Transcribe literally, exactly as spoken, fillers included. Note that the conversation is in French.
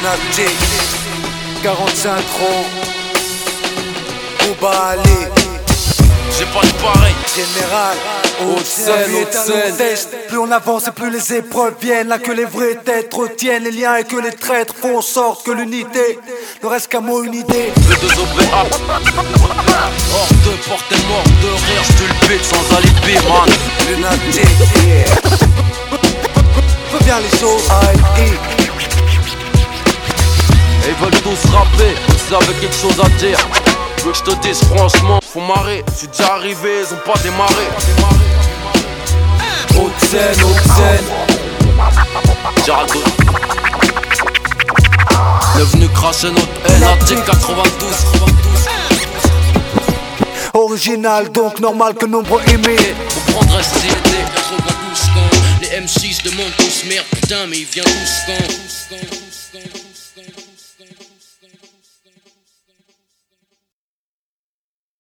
Lunatic, quarante-cinq ans, Bouba Ali, j'ai pas de pareil. Général, haute scène, haute scène. Plus on avance et plus les épreuves viennent. Là que les vrais têtes retiennent les liens et que les traîtres font en sorte que l'unité ne reste qu'un mot, une idée. V deux O B A hors de portée, mort de rire, stupide sans alibi, man. Lunatic, yeah. Fais bien les choses, I E. Et ils veulent tous rapper, aussi avec quelque chose à dire. Je veux que je te dise franchement, faut marrer. Je suis déjà arrivé, ils ont pas démarré. Haute scène, haute scène. Géraldo le venu cracher notre haine à T quatre-vingt-douze. Original donc normal que nombreux imitent. Vous prendrez C D quatre-vingt-douze quand les M six demandent tous merde, putain mais il vient tous quand.